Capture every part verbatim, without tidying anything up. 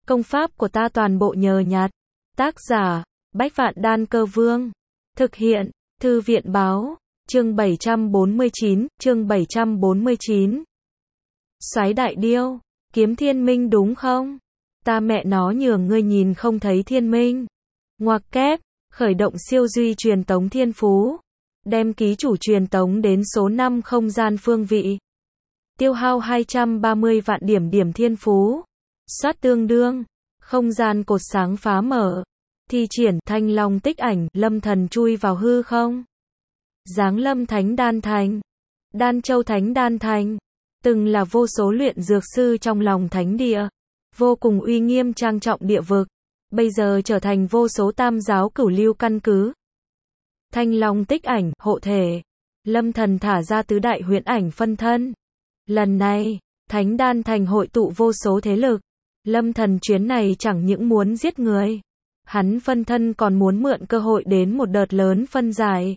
Công pháp của ta toàn bộ nhờ nhặt. Tác giả, Bách Vạn Đan Cơ Vương. Thực hiện, Thư viện báo, chương bảy trăm bốn mươi chín, chương bảy trăm bốn mươi chín. Soái đại điêu, kiếm thiên minh đúng không? Ta mẹ nó nhường ngươi nhìn không thấy thiên minh. Ngoặc kép, khởi động siêu duy truyền tống thiên phú. Đem ký chủ truyền tống đến số năm không gian phương vị. Tiêu hao hai trăm ba mươi vạn điểm điểm thiên phú. Soát tương đương. Không gian cột sáng phá mở. Thi triển thanh long tích ảnh, lâm thần chui vào hư không. Giáng lâm thánh đan thành. Đan châu thánh đan thành. Từng là vô số luyện dược sư trong lòng thánh địa. Vô cùng uy nghiêm trang trọng địa vực. Bây giờ trở thành vô số tam giáo cửu lưu căn cứ. Thanh long tích ảnh, hộ thể. Lâm thần thả ra tứ đại huyễn ảnh phân thân. Lần này, thánh đan thành hội tụ vô số thế lực. Lâm thần chuyến này chẳng những muốn giết người. Hắn phân thân còn muốn mượn cơ hội đến một đợt lớn phân giải.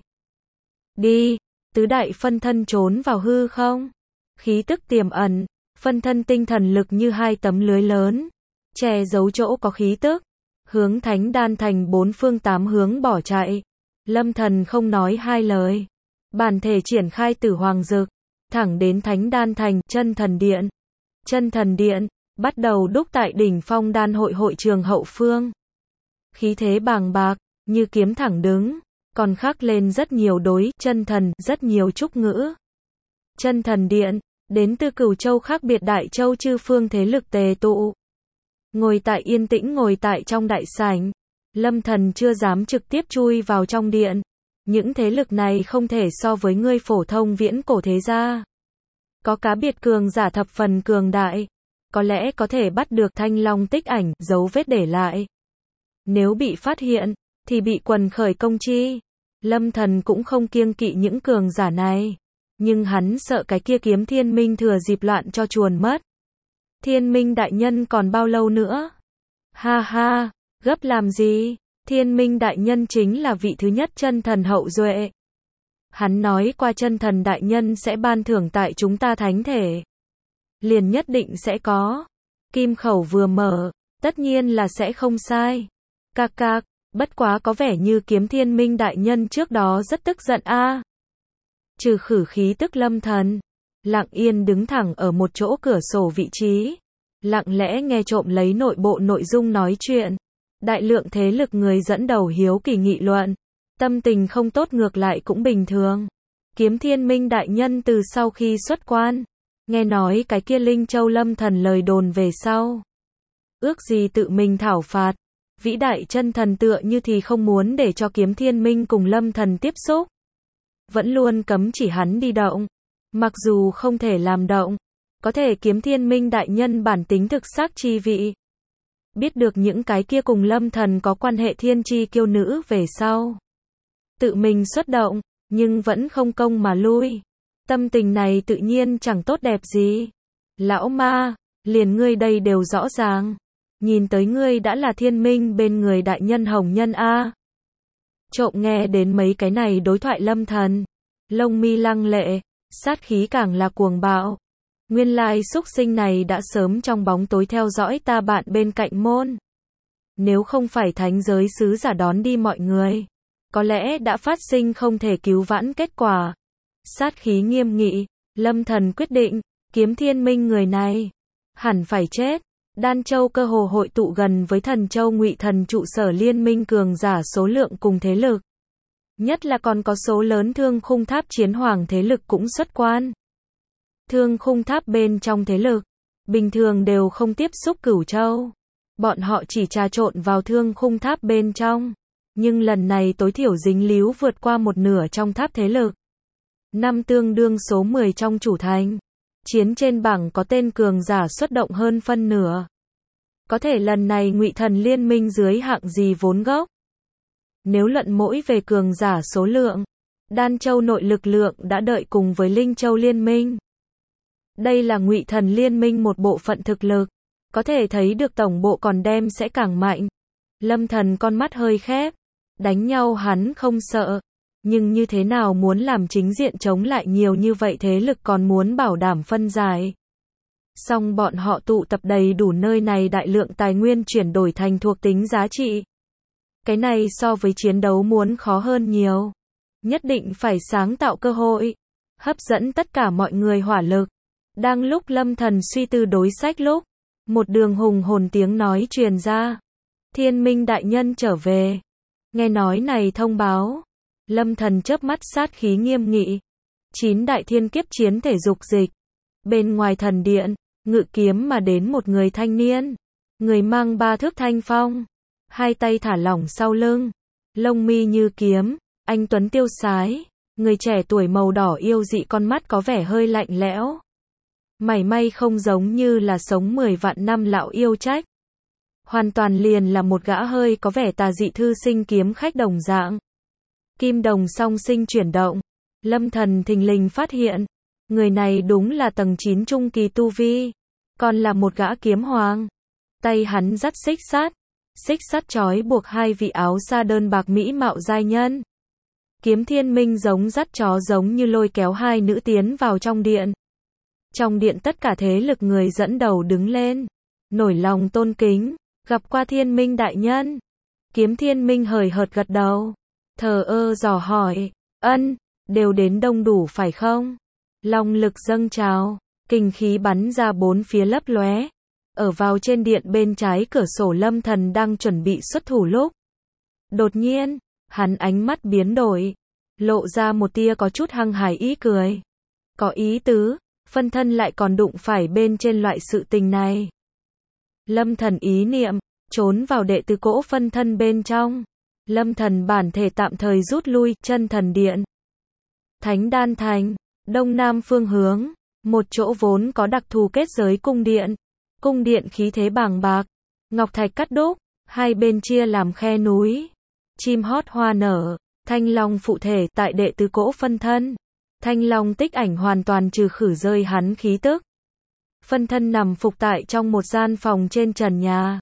Đi, tứ đại phân thân trốn vào hư không. Khí tức tiềm ẩn, phân thân tinh thần lực như hai tấm lưới lớn. Che giấu chỗ có khí tức. Hướng thánh đan thành bốn phương tám hướng bỏ chạy. Lâm thần không nói hai lời. Bản thể triển khai tử hoàng dực. Thẳng đến thánh đan thành, chân thần điện. Chân thần điện, bắt đầu đúc tại đỉnh phong đan hội hội trường hậu phương. Khí thế bàng bạc, như kiếm thẳng đứng. Còn khắc lên rất nhiều đối, chân thần, rất nhiều trúc ngữ. Chân thần điện, đến từ cửu châu khác biệt đại châu chư phương thế lực tề tụ. Ngồi tại yên tĩnh ngồi tại trong đại sảnh. Lâm thần chưa dám trực tiếp chui vào trong điện. Những thế lực này không thể so với ngươi phổ thông viễn cổ thế gia. Có cá biệt cường giả thập phần cường đại. Có lẽ có thể bắt được thanh long tích ảnh, dấu vết để lại. Nếu bị phát hiện, thì bị quần khởi công chi. Lâm thần cũng không kiêng kỵ những cường giả này. Nhưng hắn sợ cái kia kiếm thiên minh thừa dịp loạn cho chuồn mất. Thiên minh đại nhân còn bao lâu nữa? Ha ha, gấp làm gì? Thiên minh đại nhân chính là vị thứ nhất chân thần hậu duệ. Hắn nói qua chân thần đại nhân sẽ ban thưởng tại chúng ta thánh thể. Liền nhất định sẽ có. Kim khẩu vừa mở, tất nhiên là sẽ không sai. Cạc cạc, bất quá có vẻ như kiếm thiên minh đại nhân trước đó rất tức giận a. À. Trừ khử khí tức lâm thần. Lặng yên đứng thẳng ở một chỗ cửa sổ vị trí. Lặng lẽ nghe trộm lấy nội bộ nội dung nói chuyện. Đại lượng thế lực người dẫn đầu hiếu kỳ nghị luận. Tâm tình không tốt ngược lại cũng bình thường. Kiếm thiên minh đại nhân từ sau khi xuất quan. Nghe nói cái kia Linh Châu lâm thần lời đồn về sau. Ước gì tự mình thảo phạt. Vĩ đại chân thần tựa như thì không muốn để cho kiếm thiên minh cùng lâm thần tiếp xúc. Vẫn luôn cấm chỉ hắn đi động. Mặc dù không thể làm động. Có thể kiếm thiên minh đại nhân bản tính thực xác chi vị. Biết được những cái kia cùng lâm thần có quan hệ thiên chi kiêu nữ về sau. Tự mình xuất động, nhưng vẫn không công mà lui. Tâm tình này tự nhiên chẳng tốt đẹp gì. Lão ma, liền ngươi đây đều rõ ràng. Nhìn tới ngươi đã là thiên minh bên người đại nhân hồng nhân a. Trộm nghe đến mấy cái này đối thoại lâm thần. Lông mi lăng lệ, sát khí càng là cuồng bạo. Nguyên lai xúc sinh này đã sớm trong bóng tối theo dõi ta bạn bên cạnh môn. Nếu không phải thánh giới sứ giả đón đi mọi người. Có lẽ đã phát sinh không thể cứu vãn kết quả. Sát khí nghiêm nghị, lâm thần quyết định, kiếm thiên minh người này. Hẳn phải chết. Đan châu cơ hồ hội tụ gần với thần châu ngụy thần trụ sở liên minh cường giả số lượng cùng thế lực. Nhất là còn có số lớn thương khung tháp chiến hoàng thế lực cũng xuất quan. Thương khung tháp bên trong thế lực, bình thường đều không tiếp xúc cửu châu. Bọn họ chỉ trà trộn vào thương khung tháp bên trong. Nhưng lần này tối thiểu dính líu vượt qua một nửa trong tháp thế lực. Năm tương đương số mười trong chủ thành. Chiến trên bảng có tên cường giả xuất động hơn phân nửa. Có thể lần này ngụy thần liên minh dưới hạng gì vốn gốc. Nếu luận mỗi về cường giả số lượng, Đan Châu nội lực lượng đã đợi cùng với Linh Châu liên minh. Đây là ngụy thần liên minh một bộ phận thực lực. Có thể thấy được tổng bộ còn đem sẽ càng mạnh. Lâm thần con mắt hơi khép. Đánh nhau hắn không sợ. Nhưng như thế nào muốn làm chính diện chống lại nhiều như vậy thế lực còn muốn bảo đảm phân giải. Song bọn họ tụ tập đầy đủ nơi này đại lượng tài nguyên chuyển đổi thành thuộc tính giá trị. Cái này so với chiến đấu muốn khó hơn nhiều. Nhất định phải sáng tạo cơ hội, hấp dẫn tất cả mọi người hỏa lực. Đang lúc Lâm Thần suy tư đối sách lúc, một đường hùng hồn tiếng nói truyền ra. Thiên Minh đại nhân trở về. Nghe nói này thông báo, Lâm Thần chớp mắt sát khí nghiêm nghị. Chín đại thiên kiếp chiến thể dục dịch. Bên ngoài thần điện, ngự kiếm mà đến một người thanh niên. Người mang ba thước thanh phong, hai tay thả lỏng sau lưng, lông mi như kiếm, anh tuấn tiêu sái. Người trẻ tuổi màu đỏ yêu dị, con mắt có vẻ hơi lạnh lẽo. Mảy may không giống như là sống mười vạn năm lão yêu trách. Hoàn toàn liền là một gã hơi có vẻ tà dị thư sinh kiếm khách đồng dạng. Kim đồng song sinh chuyển động. Lâm Thần thình lình phát hiện, người này đúng là tầng chín trung kỳ tu vi, còn là một gã kiếm hoàng. Tay hắn dắt xích sắt, xích sắt trói buộc hai vị áo sa đơn bạc mỹ mạo giai nhân. Kiếm Thiên Minh giống dắt chó giống như lôi kéo hai nữ tiến vào trong điện. Trong điện tất cả thế lực người dẫn đầu đứng lên, nổi lòng tôn kính, gặp qua Thiên Minh đại nhân. Kiếm Thiên Minh hời hợt gật đầu, thờ ơ dò hỏi, ân, đều đến đông đủ phải không? Long lực dâng trào, kinh khí bắn ra bốn phía lấp lóe. Ở vào trên điện bên trái cửa sổ Lâm Thần đang chuẩn bị xuất thủ lúc. Đột nhiên, hắn ánh mắt biến đổi, lộ ra một tia có chút hăng hái ý cười. Có ý tứ, phân thân lại còn đụng phải bên trên loại sự tình này. Lâm Thần ý niệm, trốn vào đệ tứ cỗ phân thân bên trong. Lâm Thần bản thể tạm thời rút lui, chân thần điện. Thánh Đan Thành, đông nam phương hướng, một chỗ vốn có đặc thù kết giới cung điện. Cung điện khí thế bàng bạc, ngọc thạch cắt đúc, hai bên chia làm khe núi. Chim hót hoa nở, thanh long phụ thể tại đệ tứ cỗ phân thân. Thanh long tích ảnh hoàn toàn trừ khử rơi hắn khí tức. Phân thân nằm phục tại trong một gian phòng trên trần nhà.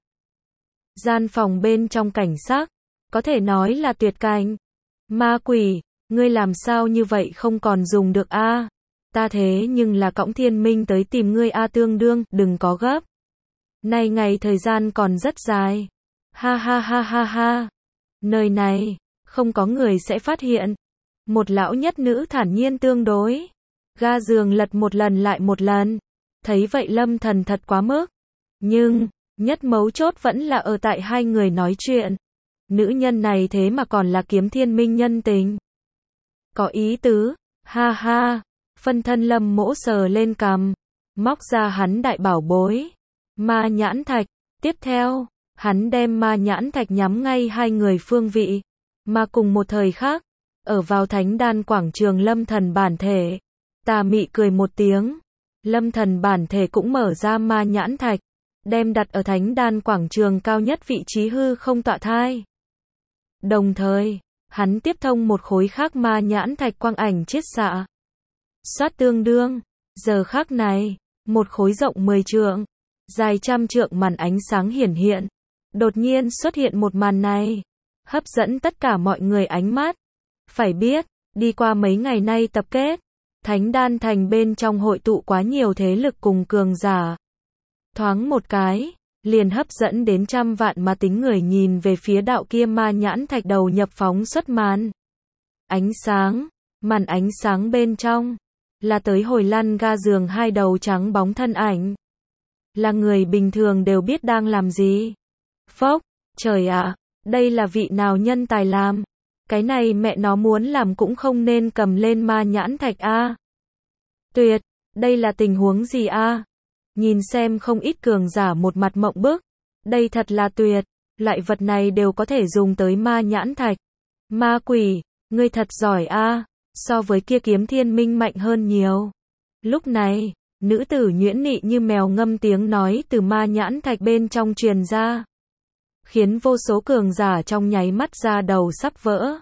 Gian phòng bên trong cảnh sắc, có thể nói là tuyệt cảnh. Ma quỷ, ngươi làm sao như vậy không còn dùng được a? À? Ta thế nhưng là cõng Thiên Minh tới tìm ngươi a, à, tương đương, đừng có gấp. Nay ngày thời gian còn rất dài. Ha ha ha ha ha. Nơi này, không có người sẽ phát hiện. Một lão nhất nữ thản nhiên tương đối. Ga giường lật một lần lại một lần. Thấy vậy Lâm Thần thật quá mức. Nhưng, nhất mấu chốt vẫn là ở tại hai người nói chuyện. Nữ nhân này thế mà còn là Kiếm Thiên Minh nhân tình. Có ý tứ, ha ha. Phân thân Lâm Mỗ sờ lên cằm, móc ra hắn đại bảo bối, ma nhãn thạch. Tiếp theo, hắn đem ma nhãn thạch nhắm ngay hai người phương vị. Mà cùng một thời khác, ở vào Thánh Đan quảng trường Lâm Thần bản thể, tà mị cười một tiếng. Lâm Thần bản thể cũng mở ra ma nhãn thạch, đem đặt ở Thánh Đan quảng trường cao nhất vị trí hư không tọa thai. Đồng thời, hắn tiếp thông một khối khác ma nhãn thạch quang ảnh chiết xạ. Xoát tương đương, giờ khắc này, một khối rộng mười trượng, dài trăm trượng màn ánh sáng hiển hiện. Đột nhiên xuất hiện một màn này, hấp dẫn tất cả mọi người ánh mắt. Phải biết, đi qua mấy ngày nay tập kết, Thánh Đan Thành bên trong hội tụ quá nhiều thế lực cùng cường giả. Thoáng một cái, liền hấp dẫn đến trăm vạn mà tính người nhìn về phía đạo kia ma nhãn thạch đầu nhập phóng xuất màn. Ánh sáng, màn ánh sáng bên trong, là tới hồi lăn ga giường hai đầu trắng bóng thân ảnh. Là người bình thường đều biết đang làm gì. Phốc, trời ạ, đây là vị nào nhân tài làm. Cái này mẹ nó muốn làm cũng không nên cầm lên ma nhãn thạch a. Tuyệt, đây là tình huống gì a? Nhìn xem không ít cường giả một mặt mộng bức. Đây thật là tuyệt, loại vật này đều có thể dùng tới ma nhãn thạch. Ma quỷ, ngươi thật giỏi a, so với kia Kiếm Thiên Minh mạnh hơn nhiều. Lúc này, nữ tử nhuyễn nị như mèo ngâm tiếng nói từ ma nhãn thạch bên trong truyền ra, khiến vô số cường giả trong nháy mắt ra đầu sắp vỡ.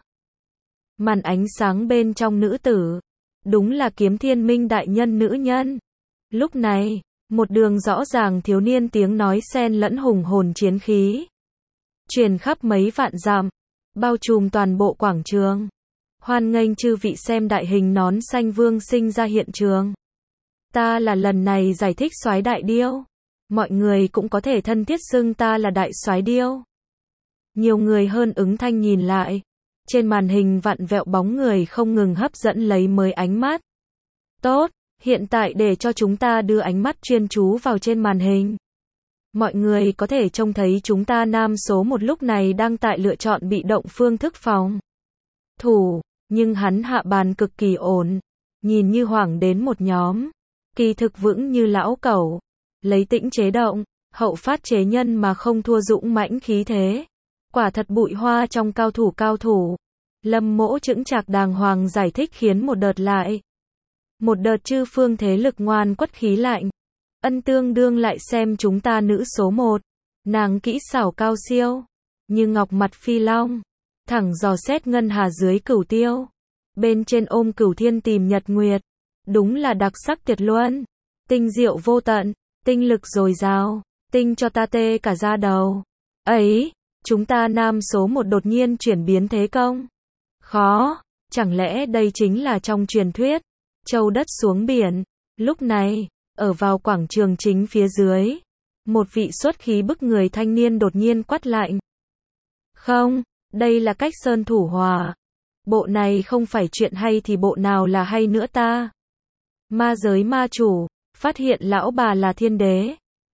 Màn ánh sáng bên trong nữ tử, đúng là Kiếm Thiên Minh đại nhân nữ nhân. Lúc này, một đường rõ ràng thiếu niên tiếng nói xen lẫn hùng hồn chiến khí, truyền khắp mấy vạn dặm, bao trùm toàn bộ quảng trường. Hoan nghênh chư vị xem đại hình nón xanh vương sinh ra hiện trường. ta là lần này giải thích soái đại điêu. Mọi người cũng có thể thân thiết xưng ta là đại soái điêu. Nhiều người hơn ứng thanh nhìn lại. Trên màn hình vặn vẹo bóng người không ngừng hấp dẫn lấy mới ánh mắt. Tốt, hiện tại để cho chúng ta đưa ánh mắt chuyên chú vào trên màn hình. Mọi người có thể trông thấy chúng ta nam số một lúc này đang tại lựa chọn bị động phương thức phòng thủ, nhưng hắn hạ bàn cực kỳ ổn, nhìn như hoảng đến một nhóm, kỳ thực vững như lão cẩu, lấy tĩnh chế động, hậu phát chế nhân mà không thua dũng mãnh khí thế. Quả thật bụi hoa trong cao thủ cao thủ. Lâm Mỗ chững chạc đàng hoàng giải thích khiến một đợt lại. Một đợt chư phương thế lực ngoan quất khí lạnh. Ân tương đương lại xem chúng ta nữ số một. Nàng kỹ xảo cao siêu. Như ngọc mặt phi long. Thẳng dò xét ngân hà dưới cửu tiêu. Bên trên ôm cửu thiên tìm nhật nguyệt. Đúng là đặc sắc tuyệt luân. Tinh diệu vô tận. Tinh lực dồi dào. Tinh cho ta tê cả da đầu. Ấy, chúng ta nam số một đột nhiên chuyển biến thế công. Khó, chẳng lẽ đây chính là trong truyền thuyết, châu đất xuống biển. Lúc này, ở vào quảng trường chính phía dưới, một vị xuất khí bức người thanh niên đột nhiên quát lạnh. Không, đây là cách sơn thủ hòa. Bộ này không phải chuyện hay thì bộ nào là hay nữa ta? Ma giới ma chủ, phát hiện lão bà là thiên đế.